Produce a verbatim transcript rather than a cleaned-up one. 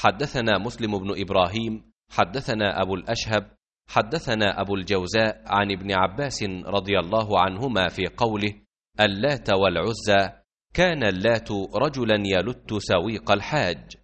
حدثنا مسلم بن إبراهيم حدثنا أبو الأشهب حدثنا أبو الجوزاء عن ابن عباس رضي الله عنهما في قوله اللات والعزى: كان اللات رجلا يلت سويق الحاج،